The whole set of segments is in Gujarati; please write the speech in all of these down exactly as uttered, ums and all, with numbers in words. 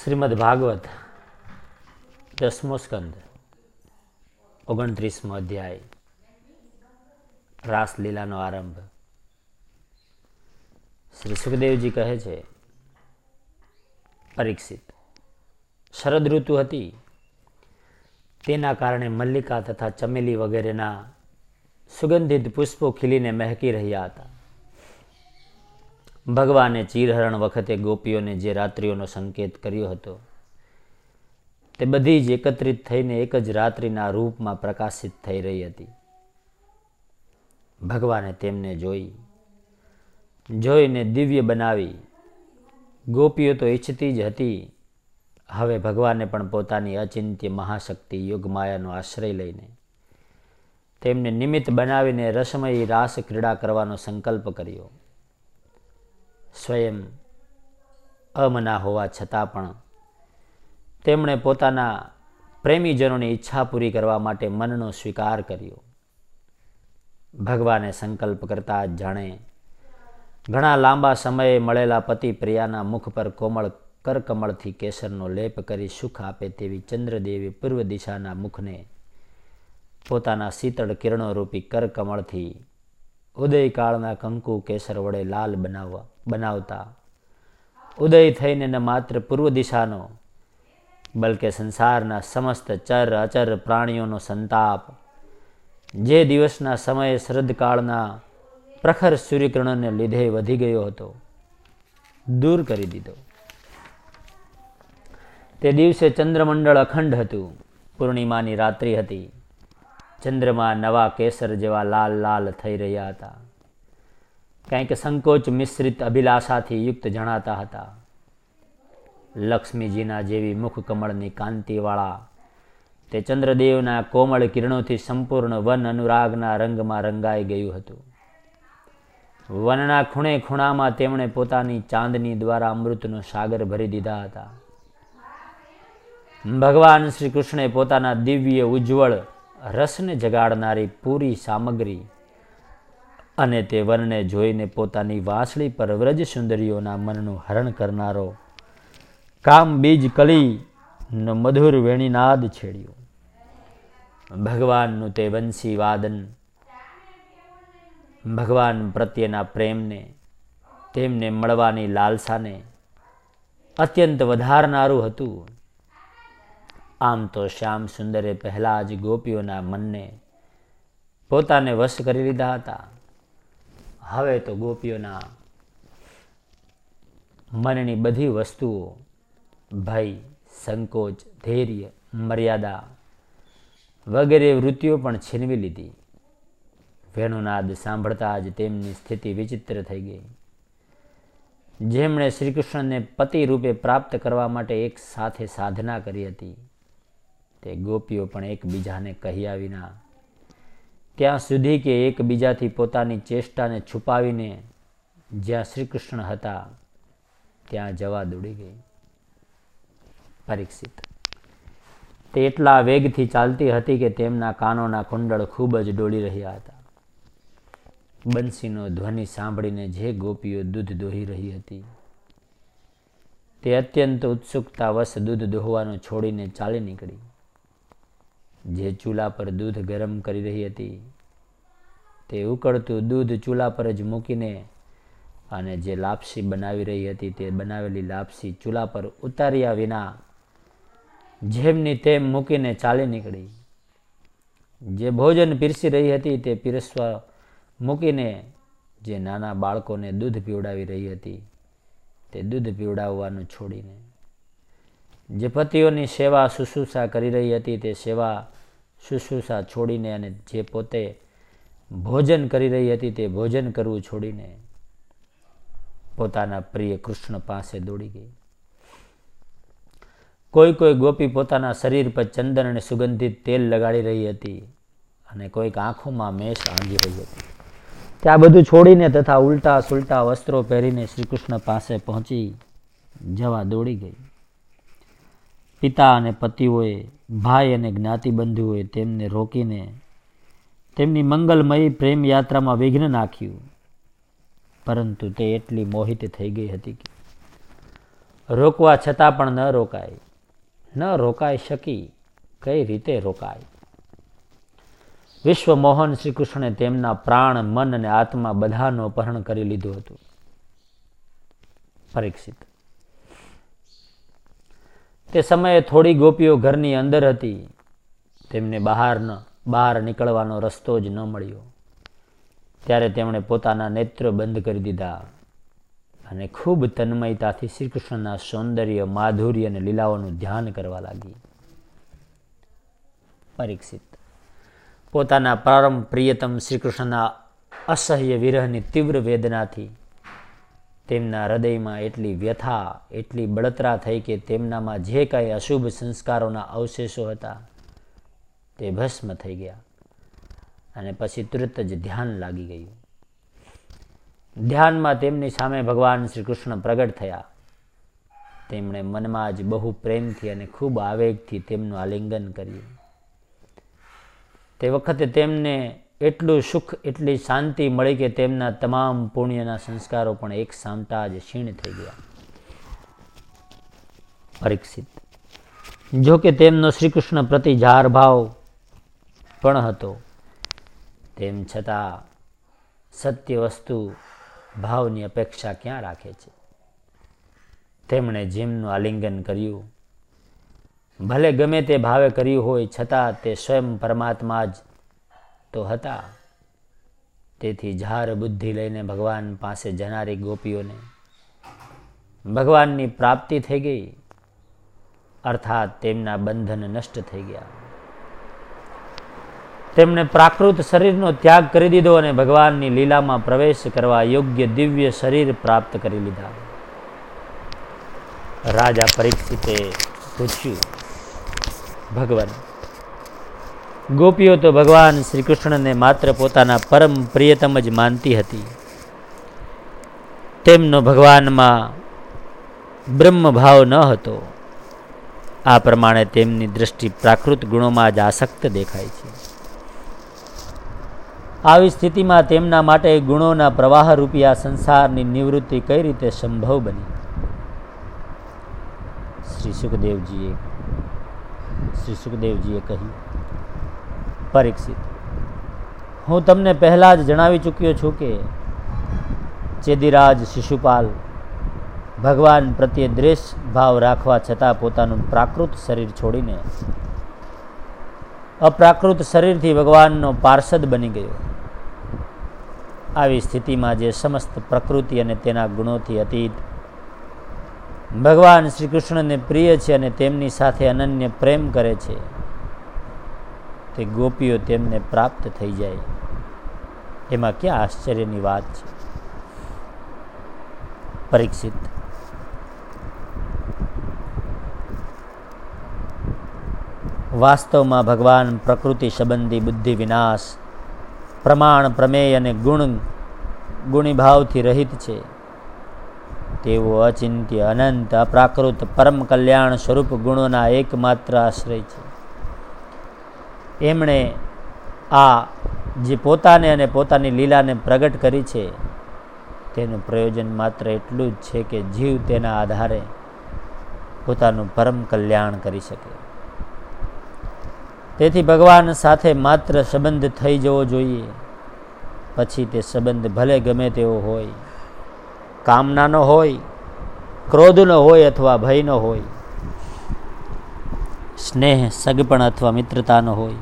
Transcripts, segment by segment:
શ્રીમદ ભાગવત દસમો સ્કંદ ઓગણત્રીસમો અધ્યાય. રાસલીલાનો આરંભ. શ્રી સુખદેવજી કહે છે, પરીક્ષિત, શરદ ઋતુ હતી. તેના કારણે મલ્લિકા તથા ચમેલી વગેરેના સુગંધિત પુષ્પો ખીલીને મહેકી રહ્યા હતા. ભગવાને ચીરહરણ વખતે ગોપીઓને જે રાત્રિઓનો સંકેત કર્યો હતો તે બધી જ એકત્રિત થઈને એક જ રાત્રિના રૂપમાં પ્રકાશિત થઈ રહી હતી. ભગવાને તેમને જોઈ જોઈને દિવ્ય બનાવી. ગોપીઓ તો ઈચ્છતી જ હતી. હવે ભગવાને પણ પોતાની અચિંત્ય મહાશક્તિ યોગમાયાનો આશ્રય લઈને તેમને નિમિત્ત બનાવીને રસમયી રાસ ક્રીડા કરવાનો સંકલ્પ કર્યો. સ્વયં અમના હોવા છતાં પણ તેમણે પોતાના પ્રેમીજનોની ઈચ્છા પૂરી કરવા માટે મનનો સ્વીકાર કર્યો. ભગવાને સંકલ્પ કરતા જ જાણે ઘણા લાંબા સમયે મળેલા પતિ પ્રિયાના મુખ પર કોમળ કરકમળથી કેસરનો લેપ કરી સુખ આપે તેવી ચંદ્રદેવી પૂર્વ દિશાના મુખને પોતાના શીતળ કિરણોરૂપી કરકમળથી ઉદયકાળના કંકુ કેસર વડે લાલ બનાવવા બનાવતા ઉદય થઈને ન માત્ર પૂર્વ દિશાનો બલકે સંસારના સમસ્ત ચર અચર પ્રાણીઓનો સંતાપ જે દિવસના સમયે શરદકાળના પ્રખર સૂર્યકિરણોને લીધે વધી ગયો હતો દૂર કરી દીધો. તે દિવસે ચંદ્રમંડળ અખંડ હતું. પૂર્ણિમાની રાત્રિ હતી. ચંદ્રમા નવા કેસર જેવા લાલ લાલ થઈ રહ્યા હતા. કંઈક સંકોચ મિશ્રિત અભિલાષાથી યુક્ત જણાતા હતા. લક્ષ્મીજીના જેવી મુખ કમળની કાંતિવાળા તે ચંદ્રદેવના કોમળ કિરણોથી સંપૂર્ણ વન અનુરાગના રંગમાં રંગાઈ ગયું હતું. વનના ખૂણે ખૂણામાં તેમણે પોતાની ચાંદની દ્વારા અમૃતનો સાગર ભરી દીધા હતા. ભગવાન શ્રી કૃષ્ણે પોતાના દિવ્ય ઉજ્જવળ રસને જગાડનારી પૂરી સામગ્રી અને તે વનને જોઈને પોતાની વાંસળી પર વ્રજ સુંદરીઓના મનનું હરણ કરનારો કામ બીજ કલીનો મધુર વેણીનાદ છેડ્યો. ભગવાનનું તે વંશી વાદન ભગવાન પ્રત્યેના પ્રેમને તેમને મળવાની લાલસાને અત્યંત વધારનારું હતું. આમ તો શ્યામ સુંદરે પહેલા જ ગોપીઓના મનને પોતાને વશ કરી લીધા હતા. હવે તો ગોપીઓના મનની બધી વસ્તુઓ ભય, સંકોચ, ધૈર્ય, મર્યાદા વગેરે વૃત્તિઓ પણ છીનવી લીધી. વેણુનાદ સાંભળતા જ તેમની સ્થિતિ વિચિત્ર થઈ ગઈ. જેમણે શ્રી કૃષ્ણને પતિ રૂપે પ્રાપ્ત કરવા માટે એક સાથે સાધના કરી હતી તે ગોપીઓ પણ એકબીજાને કહ્યા વિના ત્યાં સુધી કે એકબીજાથી પોતાની ચેષ્ટાને છુપાવીને જ્યાં શ્રી કૃષ્ણ હતા ત્યાં જવા દોડી ગઈ. પરીક્ષિત, તે એટલા વેગથી ચાલતી હતી કે તેમના કાનોના કુંડળ ખૂબ જ ડોલી રહ્યા હતા. બંસીનો ધ્વનિ સાંભળીને જે ગોપીઓ દૂધ દોહી રહી હતી તે અત્યંત ઉત્સુકતાવશ દૂધ દોહવાનું છોડીને ચાલી નીકળી. જે ચૂલા પર દૂધ ગરમ કરી રહી હતી તે ઉકળતું દૂધ ચૂલા પર જ મૂકીને અને જે લાપસી બનાવી રહી હતી તે બનાવેલી લાપસી ચૂલા પર ઉતાર્યા વિના જેમની તેમ મૂકીને ચાલી નીકળી. જે ભોજન પીરસી રહી હતી તે પીરસવા મૂકીને જે નાના બાળકોને દૂધ પીવડાવી રહી હતી તે દૂધ પીવડાવવાનું છોડીને જે પતિઓની સેવા શુશ્રૂષા કરી રહી હતી તે સેવા શુશ્રૂષા છોડીને અને જે પોતે ભોજન કરી રહી હતી તે ભોજન કરવું છોડીને પોતાના પ્રિય કૃષ્ણ પાસે દોડી ગઈ. કોઈ કોઈ ગોપી પોતાના શરીર પર ચંદન અને સુગંધિત તેલ લગાડી રહી હતી અને કોઈક આંખોમાં મેષ આંધી રહી હતી. ત્યાં બધું છોડીને તથા ઉલટા સુલટા વસ્ત્રો પહેરીને શ્રી કૃષ્ણ પાસે પહોંચી જવા દોડી ગઈ. પિતા અને પતિઓએ, ભાઈ અને જ્ઞાતિબંધુઓએ તેમને રોકીને તેમની મંગલમયી પ્રેમ યાત્રામાં વિઘ્ન નાખ્યું. પરંતુ તે એટલી મોહિત થઈ ગઈ હતી કે રોકવા છતાં પણ ન રોકાય, ન રોકાઈ શકી, કઈ રીતે રોકાય? વિશ્વમોહન શ્રી કૃષ્ણે તેમના પ્રાણ, મન અને આત્મા બધાનું અપહરણ કરી લીધું હતું. પરીક્ષિત, તે સમયે થોડી ગોપીઓ ઘરની અંદર હતી. તેમને બહાર ન બહાર નીકળવાનો રસ્તો જ ન મળ્યો. ત્યારે તેમણે પોતાના નેત્ર બંધ કરી દીધા અને ખૂબ તન્મયતાથી શ્રી કૃષ્ણના સૌંદર્ય, માધુર્ય અને લીલાઓનું ધ્યાન કરવા લાગી. પરીક્ષિત, પોતાના પરમ પ્રિયતમ શ્રી કૃષ્ણના અસહ્ય વિરહની તીવ્ર વેદનાથી તેમના હૃદયમાં એટલી વ્યથા, એટલી બળતરા થઈ કે તેમનામાં જે કાંઈ અશુભ સંસ્કારોના અવશેષો હતા તે ભસ્મ થઈ ગયા અને પછી તુરત જ ધ્યાન લાગી ગયું. ધ્યાનમાં તેમની સામે ભગવાન શ્રી કૃષ્ણ પ્રગટ થયા. તેમણે મનમાં જ બહુ પ્રેમથી અને ખૂબ આવેગથી તેમનું આલિંગન કર્યું. તે વખતે તેમને એટલું સુખ, એટલી શાંતિ મળી કે તેમના તમામ પુણ્યના સંસ્કારો પણ એક સામટા જ ક્ષીણ થઈ ગયા. પરીક્ષિત, જો કે તેમનો શ્રી કૃષ્ણ પ્રતિ જાર ભાવ પણ હતો, તેમ છતાં સત્ય વસ્તુ ભાવની અપેક્ષા ક્યાં રાખે છે? તેમણે જેમનું આલિંગન કર્યું, ભલે ગમે તે ભાવે કર્યું હોય, છતાં તે સ્વયં પરમાત્મા જ તો હતા. તેથી ઝાર બુદ્ધિ લઈને ભગવાન પાસે જનારી ગોપીઓને ભગવાનની પ્રાપ્તિ થઈ ગઈ, અર્થાત તેમના બંધન નષ્ટ થઈ ગયા. તેમણે પ્રાકૃત શરીરનો ત્યાગ કરી દીધો અને ભગવાનની લીલામાં પ્રવેશ કરવા યોગ્ય દિવ્ય શરીર પ્રાપ્ત કરી લીધા. રાજા પરીક્ષિતે પૂછ્યું, ભગવાન, ગોપીઓ તો ભગવાન શ્રી કૃષ્ણને માત્ર પોતાના પરમ પ્રિયતમ જ માનતી હતી. તેમનો ભગવાનમાં બ્રહ્મ ભાવ ન હતો. આ પ્રમાણે તેમની દ્રષ્ટિ પ્રાકૃત ગુણોમાં જ આસક્ત દેખાય છે. આવી સ્થિતિમાં તેમના માટે ગુણોના પ્રવાહ રૂપી આ સંસારની નિવૃત્તિ કઈ રીતે સંભવ બની? શ્રી સુખદેવજીએ શ્રી સુખદેવજીએ કહ્યું, પરીક્ષિત, હું તમને પહેલા જ જણાવી ચૂક્યો છું કે ચેદિરાજ શિશુપાલ ભગવાન પ્રત્યે દ્વેષ ભાવ રાખવા છતાં પોતાનું પ્રાકૃત શરીર છોડીને અપ્રાકૃત શરીરથી ભગવાનનો પાર્ષદ બની ગયો. આવી સ્થિતિમાં જે સમસ્ત પ્રકૃતિ અને તેના ગુણોથી અતીત ભગવાન શ્રી કૃષ્ણને પ્રિય છે અને તેમની સાથે અનન્ય પ્રેમ કરે છે, તે ગોપીઓ તેમને પ્રાપ્ત થઈ જાય, એમાં ક્યાં આશ્ચર્યની વાત છે? પરીક્ષિત, વાસ્તવમાં ભગવાન પ્રકૃતિ સંબંધી બુદ્ધિ વિનાશ, પ્રમાણ, પ્રમેય અને ગુણ ગુણીભાવથી રહિત છે. તેઓ અચિંત્ય, અનંત, અપ્રાકૃત, પરમ કલ્યાણ સ્વરૂપ ગુણોના એકમાત્ર આશ્રય છે. એમણે આ જે પોતાને અને પોતાની લીલાને પ્રગટ કરી છે, તેનું પ્રયોજન માત્ર એટલું જ છે કે જીવ તેના આધારે પોતાનું પરમ કલ્યાણ કરી શકે. તેથી ભગવાન સાથે માત્ર સંબંધ થઈ જવો જોઈએ. પછી તે સંબંધ ભલે ગમે તેવો હોય, કામનાનો હોય, ક્રોધનો હોય અથવા ભયનો હોય, સ્નેહ, સગપણ અથવા મિત્રતાનો હોય,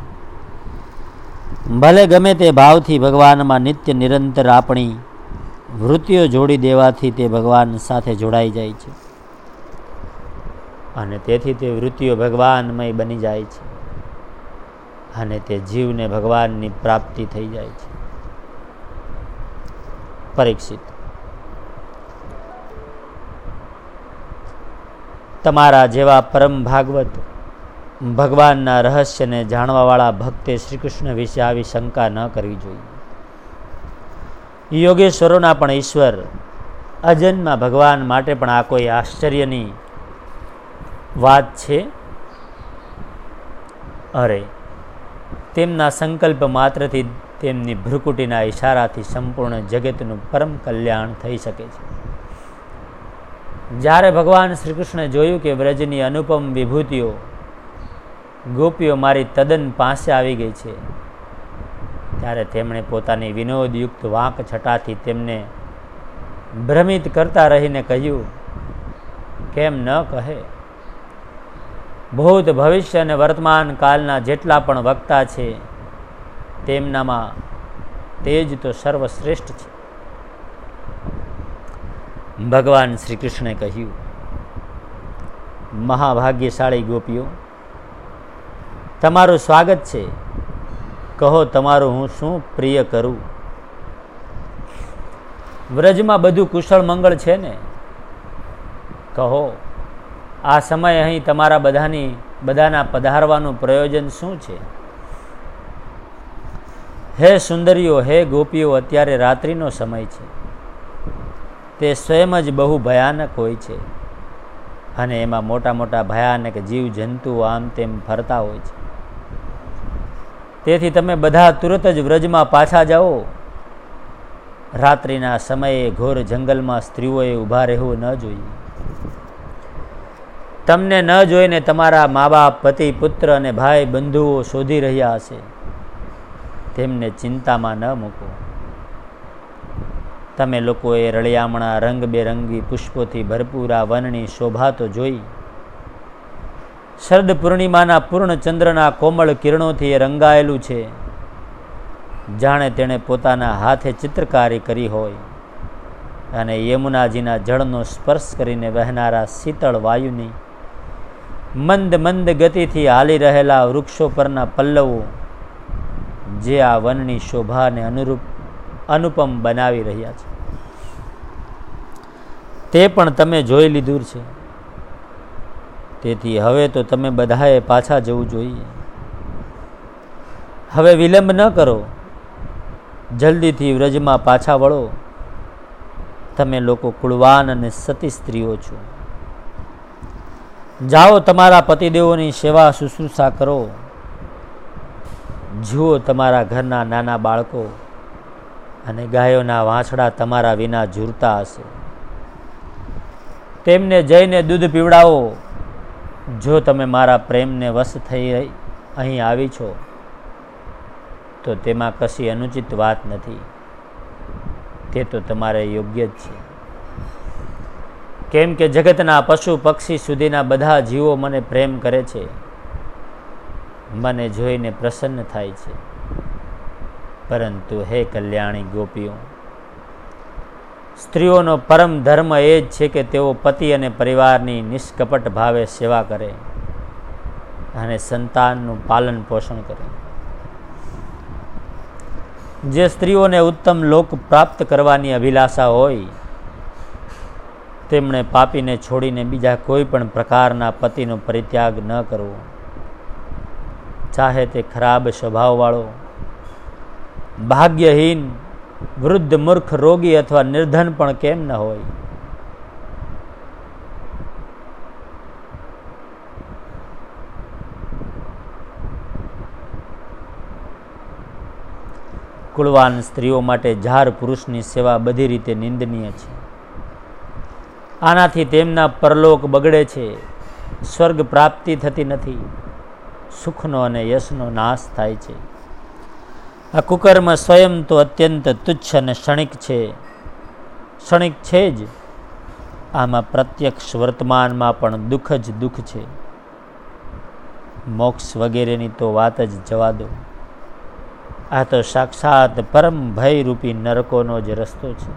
ભલે ગમે તે ભાવથી ભગવાનમાં નિત્ય નિરંતર આપણી વૃત્તિઓ જોડી દેવાથી તે ભગવાન સાથે જોડાઈ જાય છે અને તેથી તે વૃત્તિઓ ભગવાનમય બની જાય છે અને તે જીવને ભગવાનની પ્રાપ્તિ થઈ જાય છે. પરીક્ષિત, તમારા જેવા પરમ ભાગવત ભગવાનના રહસ્યને જાણવાવાળા ભક્તે શ્રી કૃષ્ણ વિશે આવી શંકા ન કરવી જોઈએ. યોગેશ્વરોના પણ ઈશ્વર અજન્મા ભગવાન માટે પણ આ કોઈ આશ્ચર્યની વાત છે? અરે, તેમના સંકલ્પ માત્રથી તેમની ભ્રુકુટીના ઈશારાથી સંપૂર્ણ જગતનું પરમ કલ્યાણ થઈ શકે છે. જ્યારે ભગવાન શ્રી કૃષ્ણે જોયું કે વ્રજની અનુપમ વિભૂતિઓ ગોપીઓ મારી તદ્દન પાસે આવી ગઈ છે, ત્યારે તેમણે પોતાની વિનોદયુક્ત વાંક છટાથી તેમને ભ્રમિત કરતા રહીને કહ્યું, કેમ ન કહે? ભૂત, ભવિષ્ય અને વર્તમાન કાળના જેટલા પણ વક્તા છે તેમનામાં તેજ તો સર્વશ્રેષ્ઠ છે. ભગવાન શ્રી કૃષ્ણે કહ્યું, મહાભાગ્યશાળી ગોપીઓ, તમારું સ્વાગત છે. કહો, તમારું હું શું પ્રિય કરું? વ્રજમાં બધું કુશળ મંગળ છે ને? કહો, આ સમય અહીં તમારા બધાની બધાના પધારવાનું પ્રયોજન શું છે? હે સુંદરીઓ, હે ગોપીઓ, અત્યારે રાત્રિનો સમય છે. તે સ્વયં જ બહુ ભયાનક હોય છે અને એમાં મોટા મોટા ભયાનક જીવ જંતુઓ આમ તેમ ફરતા હોય છે. તેથી તમે બધા તુરત જ વ્રજમાં પાછા જાઓ. રાત્રિના સમયે ઘોર જંગલમાં સ્ત્રીઓએ ઊભા રહેવું ન જોઈએ. તમને ન જોઈને તમારા મા બાપ, પતિ, પુત્ર અને ભાઈ બંધુઓ શોધી રહ્યા હશે. તેમને ચિંતામાં ન મૂકો. તમે લોકોએ રળિયામણા રંગબેરંગી પુષ્પોથી ભરપૂર આ વનની શોભા તો જોઈ. શરદ પૂર્ણિમાના પૂર્ણ ચંદ્રના કોમળ કિરણોથી એ રંગાયેલું છે, જાણે તેણે પોતાના હાથે ચિત્રકારી કરી હોય અને યમુનાજીના જળનો સ્પર્શ કરીને વહેનારા શીતળ વાયુની મંદ મંદ ગતિથી હાલી રહેલા વૃક્ષો પરના પલ્લવો જે આ વનની શોભાને અનુરૂપ અનુપમ બનાવી રહ્યા છે, તે પણ તમે જોઈ લીધું છે. તેથી હવે તો તમે બધાએ પાછા જવું જોઈએ. હવે વિલંબ ન કરો, જલ્દીથી વ્રજમાં પાછા વળો. તમે લોકો કુળવાન અને સતી સ્ત્રીઓ છો. જાઓ, તમારા પતિદેવોની સેવા શુશ્રૂષા કરો. જુઓ, તમારા ઘરના નાના બાળકો અને ગાયોના વાછડા તમારા વિના ઝૂરતા હશે. તેમને જઈને દૂધ પીવડાવો. જો તમે મારા પ્રેમને વશ થઈ અહીં આવી છો તો તેમાં કશી અનુચિત વાત નથી. તે તો તમારે યોગ્ય જ છે. કેમ કે જગતના પશુ પક્ષી સુધીના બધા જીવો મને પ્રેમ કરે છે, મને જોઈને પ્રસન્ન થાય છે. પરંતુ હે કલ્યાણી ગોપીઓ, સ્ત્રીઓનો પરમ ધર્મ એ જ છે કે તેઓ પતિ અને પરિવારની નિષ્કપટ ભાવે સેવા કરે અને સંતાનનું પાલન પોષણ કરે. જે સ્ત્રીઓને ઉત્તમ લોક પ્રાપ્ત કરવાની અભિલાષા હોય તેમણે પાપીને છોડીને બીજા કોઈ પણ પ્રકારના પતિનો પરિત્યાગ ન કરવો, ચાહે તે ખરાબ સ્વભાવવાળો, ભાગ્યહીન, વૃદ્ધ, મૂર્ખ, રોગી અથવા નિર્ધન પણ કેમ ન હોય. કુળવાન સ્ત્રીઓ માટે ઝાર પુરુષની સેવા બધી રીતે નિંદનીય છે. આનાથી તેમના પરલોક બગડે છે, સ્વર્ગ પ્રાપ્તિ થતી નથી, સુખનો અને યશનો નાશ થાય છે. આ કુકર્મ સ્વયં તો અત્યંત તુચ્છ અને ક્ષણિક છે ક્ષણિક છે જ. આમાં પ્રત્યક્ષ વર્તમાનમાં પણ દુઃખ જ દુઃખ છે. મોક્ષ વગેરેની તો વાત જ જવા દો. આ તો સાક્ષાત પરમ ભયરૂપી નરકોનો જ રસ્તો છે.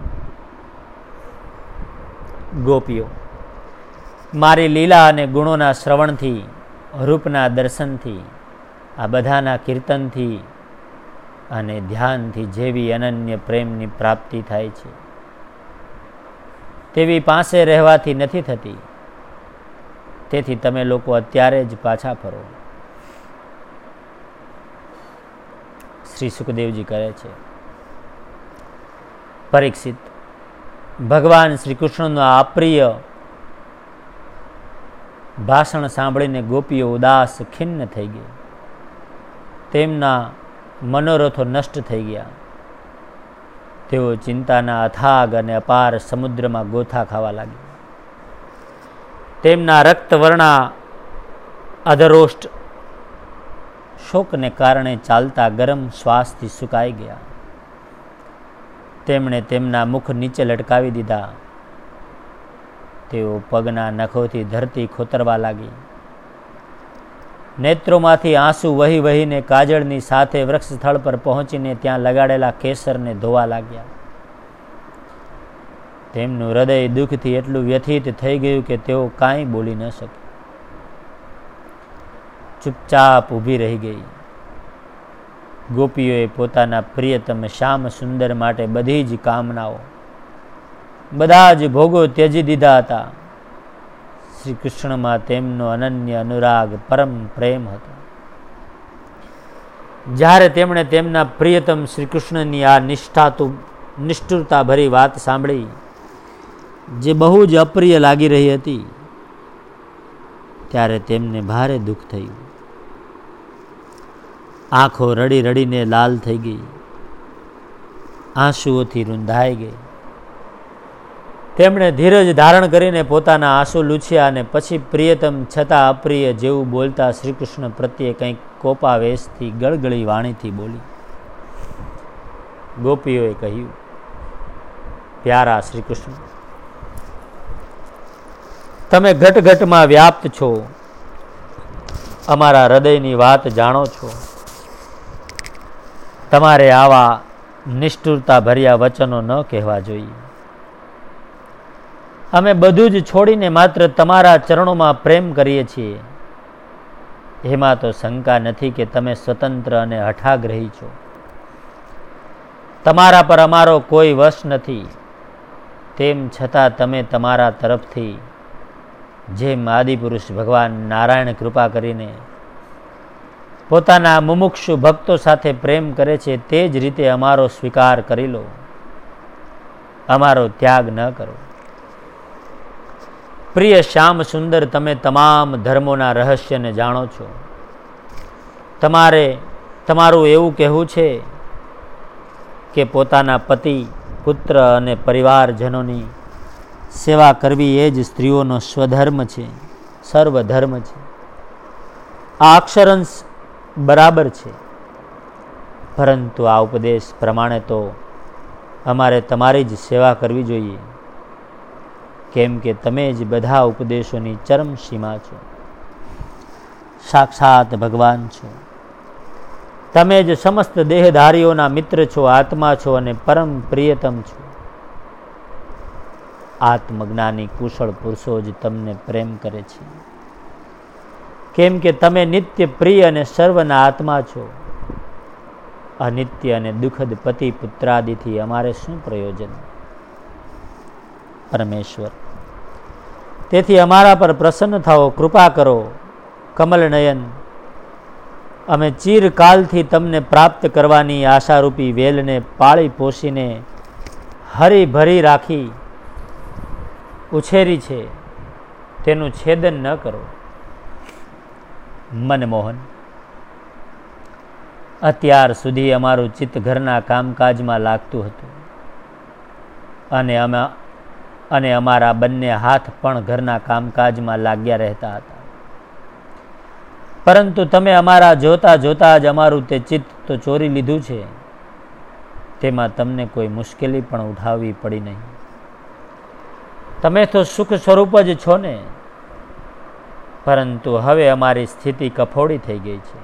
ગોપીઓ, મારી લીલા અને ગુણોના શ્રવણથી, રૂપના દર્શનથી, આ બધાના કીર્તનથી અને ધ્યાનથી જેવી અનન્ય પ્રેમની પ્રાપ્તિ થાય છે તેવી પાસે રહેવાથી નથી થતી. તેથી તમે લોકો અત્યારે જ પાછા ફરો. શ્રી સુખદેવજી કહે છે, પરીક્ષિત, ભગવાન શ્રી કૃષ્ણનું આ અપ્રિય ભાષણ સાંભળીને ગોપીઓ ઉદાસ ખિન્ન થઈ ગઈ. તેમના મનોરથો નષ્ટ થઈ ગયા. તેઓ ચિંતાના અથાગ અને અપાર સમુદ્રમાં ગોથા ખાવા લાગ્યા. તેમના રક્તવર્ણા અધરોષ્ટ શોકને કારણે ચાલતા ગરમ શ્વાસથી સુકાઈ ગયા. તેમણે તેમના મુખ નીચે લટકાવી દીધા. તેઓ પગના નખોથી ધરતી ખોતરવા લાગી. નેત્રોમાંથી આંસુ વહી વહીને કાજળની સાથે વૃક્ષ સ્થળ પર પહોંચીને ત્યાં લગાડેલા કેસરને ધોવા લાગ્યા. તેમનું હૃદય દુઃખથી એટલું વ્યથિત થઈ ગયું કે તેઓ કાંઈ બોલી ન શકે. ચૂપચાપ ઊભી રહી ગઈ. ગોપીઓએ પોતાના પ્રિયતમ શ્યામ સુંદર માટે બધી જ કામનાઓ, બધા જ ભોગો ત્યજી દીધા હતા. શ્રી કૃષ્ણમાં તેમનો અનન્ય અનુરાગ, પરમ પ્રેમ હતો. જ્યારે તેમણે તેમના પ્રિયતમ શ્રી કૃષ્ણની આ નિષ્ઠાતુ નિષ્ઠુરતા ભરી વાત સાંભળી, જે બહુ જ અપ્રિય લાગી રહી હતી, ત્યારે તેમને ભારે દુઃખ થયું. આંખો રડી રડીને લાલ થઈ ગઈ, આંસુઓથી રૂંધાઈ ગઈ. તેમણે ધીરજ ધારણ કરીને પોતાના આંસુ લૂછ્યા અને પછી પ્રિયતમ છતાં અપ્રિય જેવું બોલતા શ્રી કૃષ્ણ પ્રત્યે કંઈક કોપાવેશથી ગળગળી વાણીથી બોલી. ગોપીઓએ કહ્યું, પ્યારા શ્રી કૃષ્ણ, તમે ઘટ ઘટમાં વ્યાપ્ત છો, અમારા હૃદયની વાત જાણો છો. તમારે આવા નિષ્ઠુરતા ભર્યા વચનો ન કહેવા જોઈએ. અમે બધું જ છોડીને માત્ર તમારા ચરણોમાં પ્રેમ કરીએ છીએ. એમાં તો શંકા નથી કે તમે સ્વતંત્ર અને હઠાગ્રહી છો. તમારા પર અમારો કોઈ વશ નથી. તેમ છતાં તમે તમારા તરફથી જેમ આદિપુરુષ ભગવાન નારાયણ કૃપા કરીને પોતાના મુમુક્ષુ ભક્તો સાથે પ્રેમ કરે છે, તે જ રીતે અમારો સ્વીકાર કરી લો. અમારો ત્યાગ ન કરો. પ્રિય શ્યામ સુંદર, તમે તમામ ધર્મોના રહસ્યને જાણો છો. તમારે તમારું એવું કહેવું છે કે પોતાના પતિ, પુત્ર અને પરિવારજનોની સેવા કરવી એ જ સ્ત્રીઓનો સ્વધર્મ છે, સર્વધર્મ છે. આ અક્ષરંશ બરાબર છે, પરંતુ આ ઉપદેશ પ્રમાણે તો અમારે તમારી જ સેવા કરવી જોઈએ, કેમ કે તમે જ બધા ઉપદેશોની ચરમ સીમા છો. સાક્ષાત ભગવાન છો. તમે જ સમસ્ત દેહધારીઓના મિત્ર છો, આત્મા છો અને પરમ પ્રિયતમ છો. આત્મજ્ઞાની કુશળ પુરુષો જ તમને પ્રેમ કરે છે, કેમ કે તમે નિત્ય પ્રિય અને સર્વના આત્મા છો. અનિત્ય અને દુઃખદ પતિ પુત્રાદિથી અમારે શું પ્રયોજન? પરમેશ્વર, તેથી અમારા પર પ્રસન્ન થાઓ, કૃપા કરો. કમલનયન, અમે ચિરકાલથી તમને પ્રાપ્ત કરવાની આશારૂપી વેલને પાળી પોષીને હરી ભરી રાખી ઉછેરી છે, તેનું છેદન ન કરો. મનમોહન, અત્યાર સુધી અમારું ચિત્ત ઘરના કામકાજમાં લાગતું હતું અને અમે અને અમારા બંને હાથ પણ ઘરના કામકાજમાં લાગ્યા રહેતા હતા. પરંતુ તમે અમારા જોતા જોતા જ અમારું તે ચિત્ત તો ચોરી લીધું છે. તેમાં તમને કોઈ મુશ્કેલી પણ ઉઠાવવી પડી નહીં. તમે તો સુખ સ્વરૂપ જ છો ને. પરંતુ હવે અમારી સ્થિતિ કફોડી થઈ ગઈ છે.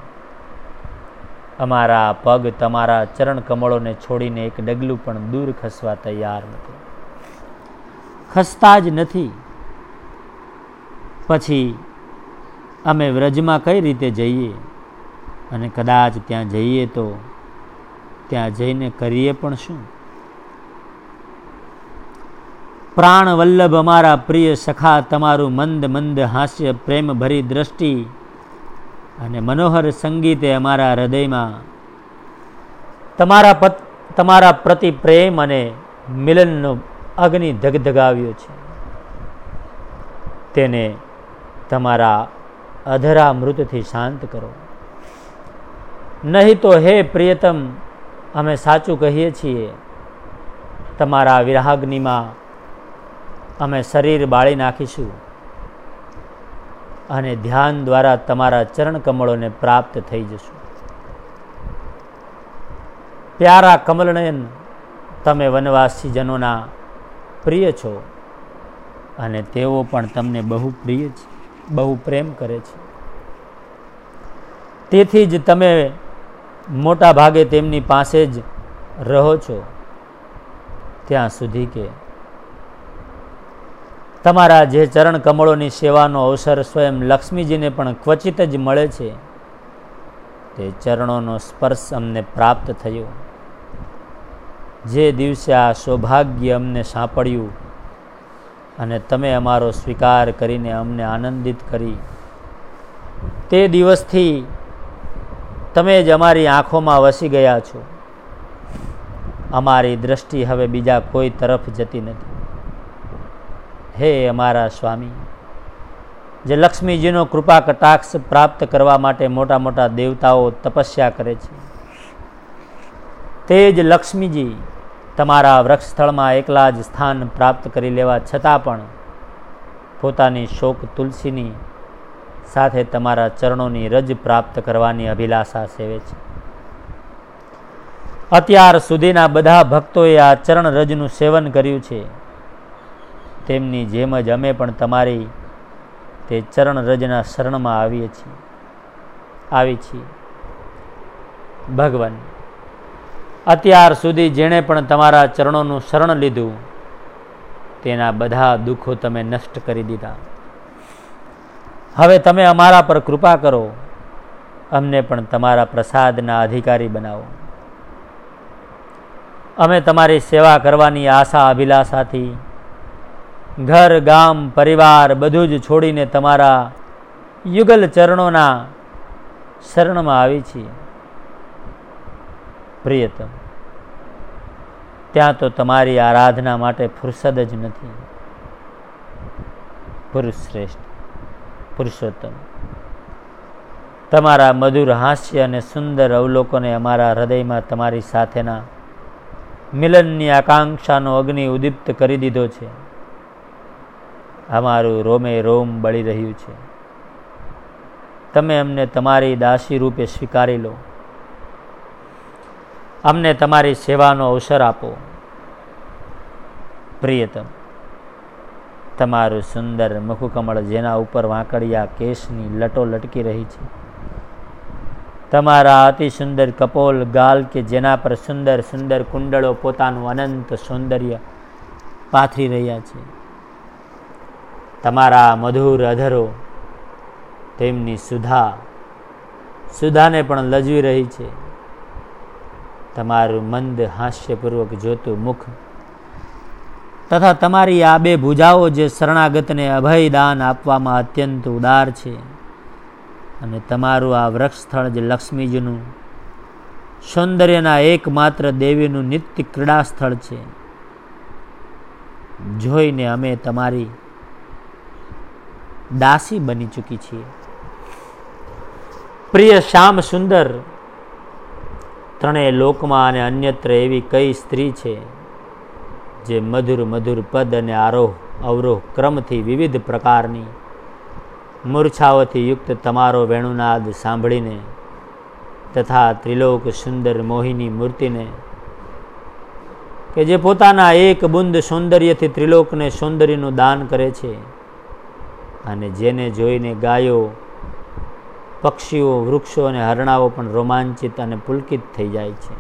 અમારા પગ તમારા ચરણ કમળોને છોડીને એક ડગલું પણ દૂર ખસવા તૈયાર નથી, ખસતા જ નથી. પછી અમે વ્રજમાં કઈ રીતે જઈએ? અને કદાચ ત્યાં જઈએ તો ત્યાં જઈને કરીએ પણ શું? પ્રાણ વલ્લભ અમારા પ્રિય સખા, તમારું મંદ મંદ હાસ્ય, પ્રેમ ભરી દ્રષ્ટિ અને મનોહર સંગીતે અમારા હૃદયમાં તમારા પત તમારા પ્રતિ પ્રેમ અને મિલનનો અગ્નિ ધગધગાવ્યો છે. તેને તમારા અધરા મૃતથી શાંત કરો. નહીં તો હે પ્રિયતમ, અમે સાચું કહીએ છીએ, તમારા વિરાગ્નિમાં અમે શરીર બાળી નાખીશું. અને ધ્યાન દ્વારા તમારા ચરણ કમળોને પ્રાપ્ત થઈ જશો. પ્યારા કમલનયન, તમે વનવાસી જનોના પ્રિય છો અને તેઓ પણ તમને બહુ પ્રિય છે, બહુ પ્રેમ કરે છે. તેથી જ તમે મોટા ભાગે તેમની પાસે જ રહો છો, ત્યાં સુધી કે તમારા જે ચરણ કમળોની સેવાનો અવસર સ્વયં લક્ષ્મીજીને પણ ક્વચિત જ મળે છે, તે ચરણોનો સ્પર્શ અમને પ્રાપ્ત થયો. જે દિવસે આ સૌભાગ્ય અમને સાંપડ્યું અને તમે અમારો સ્વીકાર કરીને અમને આનંદિત કરી, તે દિવસથી તમે જ અમારી આંખોમાં વસી ગયા છો. અમારી દ્રષ્ટિ હવે બીજા કોઈ તરફ જતી નથી. હે અમારા સ્વામી, જે લક્ષ્મીજીનો કૃપા કટાક્ષ પ્રાપ્ત કરવા માટે મોટા મોટા દેવતાઓ તપસ્યા કરે છે, તે જ લક્ષ્મીજી તમારા વૃક્ષસ્થળમાં એકલા જ સ્થાન પ્રાપ્ત કરી લેવા છતાં પણ પોતાની શોક તુલસીની સાથે તમારા ચરણોની રજ પ્રાપ્ત કરવાની અભિલાષા સેવે છે. અત્યાર સુધીના બધા ભક્તોએ આ ચરણ રજનું સેવન કર્યું છે, તેમની જેમ જ અમે પણ તમારી તે ચરણ રજના શરણમાં આવીએ છીએ આવી છીએ. ભગવાન, અત્યાર સુધી જેણે પણ તમારા ચરણોનું શરણ લીધું, તેના બધા દુઃખો તમે નષ્ટ કરી દીધા. હવે તમે અમારા પર કૃપા કરો, અમને પણ તમારા પ્રસાદના અધિકારી બનાવો. અમે તમારી સેવા કરવાની આશા અભિલાષાથી ઘર ગામ પરિવાર બધું જ છોડીને તમારા યુગલ ચરણોના શરણમાં આવી છીએ. પ્રિયતમ, ત્યાં તો તમારી આરાધના માટે ફુરસદ જ નથી. પુરુષ શ્રેષ્ઠ, પુરુષોત્તમ, તમારા મધુર હાસ્ય અને સુંદર અવલોકને અમારા હૃદયમાં તમારી સાથેના મિલનની આકાંક્ષાનો અગ્નિ ઉદીપ્ત કરી દીધો છે. અમારું રોમે રોમ બળી રહ્યું છે. તમે અમને તમારી દાસી રૂપે સ્વીકારી લો. અમને તમારી સેવાનો અવસર આપો. પ્રિયતમ, તમારું સુંદર મુખકમળ જેના ઉપર વાંકડિયા કેશની લટો લટકી રહી છે, તમારા અતિ સુંદર કપોલ ગાલ કે જેના પર સુંદર સુંદર કુંડળો પોતાનું અનંત સૌંદર્ય પાથરી રહ્યા છે, તમારા મધુર અધરો તેમની સુધા સુધાને પણ લજવી રહી છે, તમારું મંદ હાસ્યપૂર્વક જોતું મુખ તથા તમારી આ બે ભુજાઓ જે શરણાગતને અભય દાન આપવામાં અત્યંત ઉદાર છે, અને તમારું આ વૃક્ષ સ્થળ જે લક્ષ્મીજીનું સૌંદર્યના એકમાત્ર દેવીનું નિત્ય ક્રીડા સ્થળ છે, જોઈને અમે તમારી દાસી બની ચૂકી છીએ. પ્રિય શ્યામ સુંદર, ત્રણેય લોકમાં અને અન્યત્ર એવી કઈ સ્ત્રી છે જે મધુર મધુર પદ અને આરોહ અવરોહ ક્રમથી વિવિધ પ્રકારની મૂર્છાઓથી યુક્ત તમારો વેણુનાદ સાંભળીને તથા ત્રિલોક સુંદર મોહિની મૂર્તિને કે જે પોતાના એક બુંદ સૌંદર્યથી ત્રિલોકને સૌંદર્યનું દાન કરે છે, અને જેને જોઈને ગાયો, પક્ષીઓ, વૃક્ષો અને હરણાઓ પણ રોમાંચિત અને પુલકિત થઈ જાય છે.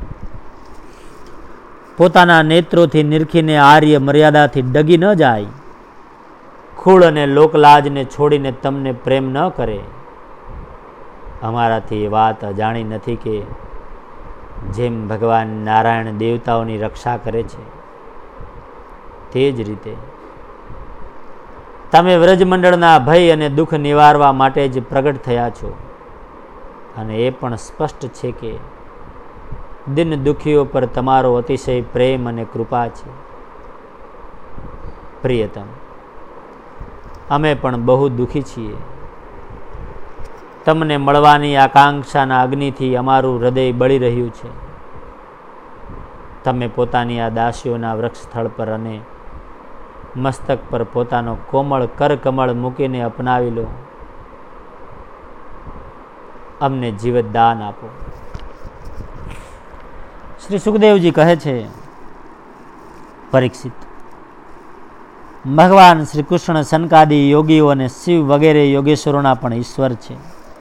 પોતાના નેત્રોથી નિરખીને આર્ય મર્યાદાથી ડગી ન જાય, ખુળ અને લોકલાજને છોડીને તમને પ્રેમ ન કરે. અમારાથી એ વાત અજાણી નથી કે જેમ ભગવાન નારાયણ દેવતાઓની રક્ષા કરે છે, તે જ રીતે તમે વ્રજમંડળના ભય અને દુઃખ નિવારવા માટે જ પ્રગટ થયા છો. અને એ પણ સ્પષ્ટ છે કે દિન દુઃખીઓ પર તમારો અતિશય પ્રેમ અને કૃપા છે. પ્રિયતમ, અમે પણ બહુ દુઃખી છીએ. તમને મળવાની આકાંક્ષાના અગ્નિથી અમારું હૃદય બળી રહ્યું છે. તમે પોતાની આ દાસીઓના વૃક્ષ સ્થળ પર અને મસ્તક પર પોતાનો કોમળ કરકમળ મૂકીને અપનાવી લો. અમને જીવતદાન આપો. શ્રી સુખદેવજી કહે છે, પરીક્ષિત, ભગવાન શ્રી કૃષ્ણ સનકાદી યોગીઓ અને શિવ વગેરે યોગેશ્વરોના પણ ઈશ્વર છે.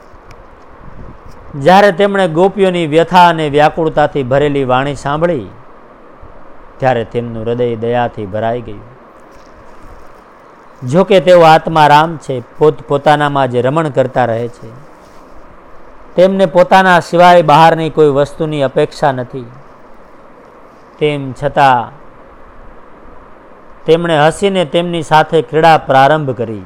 જ્યારે તેમણે ગોપીઓની વ્યથા અને વ્યાકુળતાથી ભરેલી વાણી સાંભળી ત્યારે તેમનું હૃદય દયાથી ભરાઈ ગયું. જોકે તેઓ આત્મારામ છે, પોત પોતાનામાં જે રમણ કરતા રહે છે, તેમને પોતાના સિવાય બહારની કોઈ વસ્તુની અપેક્ષા નથી. તેમ છતાં તેમણે હસીને તેમની સાથે ક્રીડા પ્રારંભ કરી.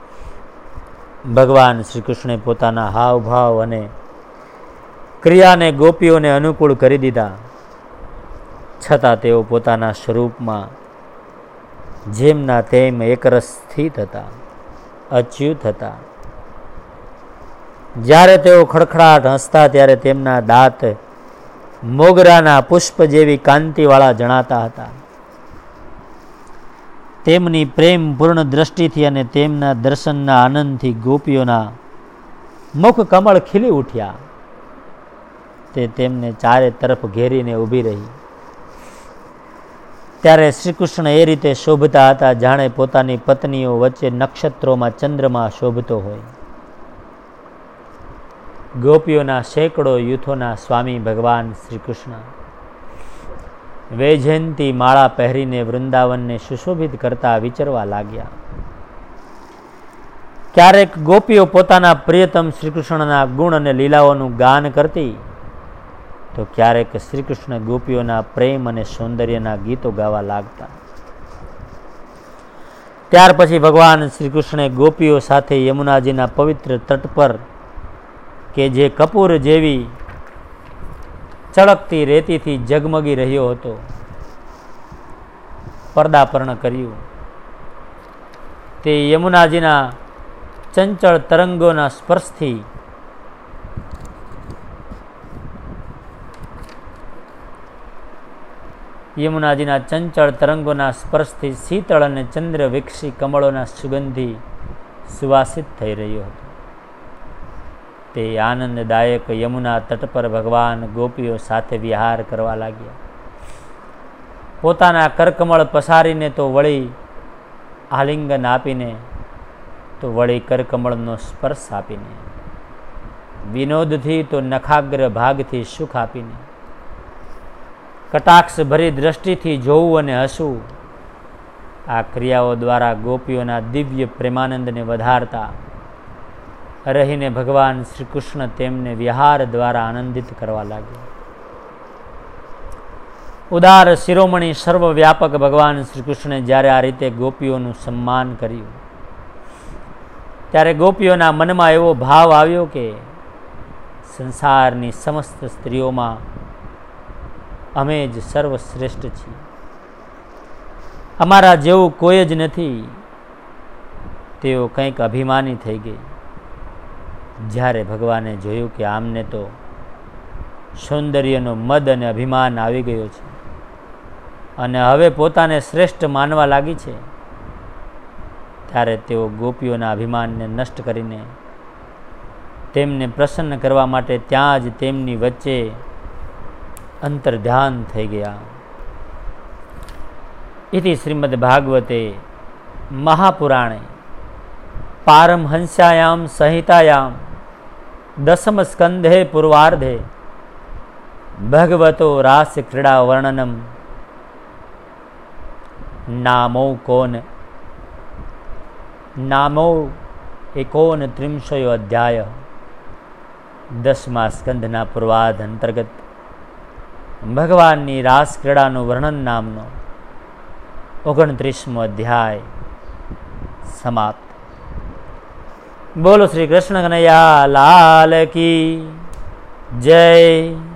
ભગવાન શ્રી કૃષ્ણે પોતાના હાવભાવ અને ક્રિયાને ગોપીઓને અનુકૂળ કરી દીધા. છતાં તેઓ પોતાના સ્વરૂપમાં જેમના તેમ એકરસ સ્થિત હતા, અચ્યુત હતા. જ્યારે તેઓ ખડખડાટ હસતા ત્યારે તેમના દાંત મોગરાના પુષ્પ જેવી કાંતિવાળા જણાતા હતા. તેમની પ્રેમપૂર્ણ દ્રષ્ટિથી અને તેમના દર્શનના આનંદથી ગોપીઓના મુખ કમળ ખીલી ઉઠ્યા. તે તેમને ચારે તરફ ઘેરીને ઊભી રહી. ત્યારે શ્રી કૃષ્ણ એ રીતે શોભતા હતા જાણે પોતાની પત્નીઓ વચ્ચે નક્ષત્રોમાં ચંદ્રમા શોભતો હોય. ગોપીઓના સેંકડો યુથોના સ્વામી ભગવાન શ્રી કૃષ્ણ વૈજયંતી માળા પહેરીને વૃંદાવનને સુશોભિત કરતા વિચરવા લાગ્યા. ક્યારેક ગોપીઓ પોતાના પ્રિયતમ શ્રી કૃષ્ણના ગુણ અને લીલાઓનું ગાન કરતી, તો ક્યારેક શ્રી કૃષ્ણ ગોપીઓના પ્રેમ અને સૌંદર્યના ગીતો ગાવા લાગતા. ત્યાર પછી ભગવાન શ્રી કૃષ્ણે ગોપીઓ સાથે યમુનાજીના પવિત્ર તટ પર, કે જે કપૂર જેવી ચળકતી રેતીથી ઝગમગી રહ્યો હતો, પર્દાપર્ણ કર્યું. તે યમુનાજીના ચંચળ તરંગોના સ્પર્શથી યમુનાજીના ચંચળ તરંગોના સ્પર્શથી શીતળ અને ચંદ્ર વિકસી કમળોના સુગંધી સુવાસિત થઈ રહ્યો હતો. તે આનંદદાયક યમુના તટ પર ભગવાન ગોપીઓ સાથે વિહાર કરવા લાગ્યા. પોતાના કરકમળ પસારીને તો વળી આલિંગન આપીને, તો વળી કરકમળનો સ્પર્શ આપીને, વિનોદથી તો નખાગ્ર ભાગથી સુખ આપીને, કટાક્ષ ભરી દ્રષ્ટિથી જોવું અને હસવું, આ ક્રિયાઓ દ્વારા ગોપીઓના દિવ્ય પ્રેમાનંદને વધારતા રહીને ભગવાન શ્રી કૃષ્ણ તેમને વિહાર દ્વારા આનંદિત કરવા લાગ્યા. ઉદાર શિરોમણી સર્વવ્યાપક ભગવાન શ્રી કૃષ્ણે જ્યારે આ રીતે ગોપીઓનું સન્માન કર્યું, ત્યારે ગોપીઓના મનમાં એવો ભાવ આવ્યો કે સંસારની સમસ્ત સ્ત્રીઓમાં અમે જ સર્વશ્રેષ્ઠ છીએ, અમારા જેવું કોઈ જ નથી. તેઓ કંઈક અભિમાની થઈ ગઈ. જ્યારે ભગવાને જોયું કે આમને તો સૌંદર્યનો મદ અને અભિમાન આવી ગયો છે અને હવે પોતાને શ્રેષ્ઠ માનવા લાગી છે, ત્યારે તેઓ ગોપીઓના અભિમાનને નષ્ટ કરીને તેમને પ્રસન્ન કરવા માટે ત્યાં જ તેમની વચ્ચે અંતર્ધ્યાન થઈ ગયા. ઇતિ શ્રીમદ ભાગવતે મહાપુરાણે પારમહંસ્યાયામ સંહિતાયામ દસમ સ્કંધે પૂર્વાર્ધે ભગવતો રાસ ક્રીડા વર્ણનમ નામો કોન નામો એકોન ત્રિંશયો અધ્યાય. દસમા સ્કંધના પૂર્વાર્ધ અંતર્ગત ભગવાનની રાસ ક્રીડાનું વર્ણન નામનો ઓગણત્રીસમો અધ્યાય સમાપ્ત. બોલો શ્રી કૃષ્ણ કનૈયા લાલ કી જય.